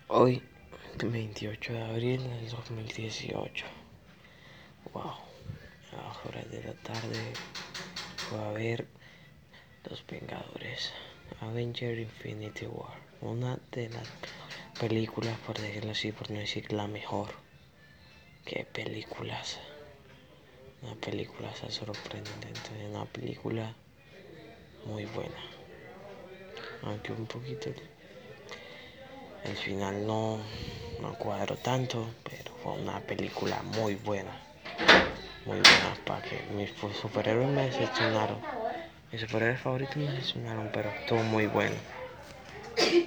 Hoy, 28 de abril del 2018. Wow, a las horas de la tarde fue a ver Los Vengadores, Avengers Infinity War. Una de las películas, por decirlo así, por no decir la mejor. Qué películas. Una película sorprendente, una película muy buena. Aunque un poquito el final no cuadro tanto, pero fue una película muy buena. Muy buena, para que mis superhéroes me decepcionaron. Mis superhéroes favoritos me decepcionaron, pero estuvo muy bueno.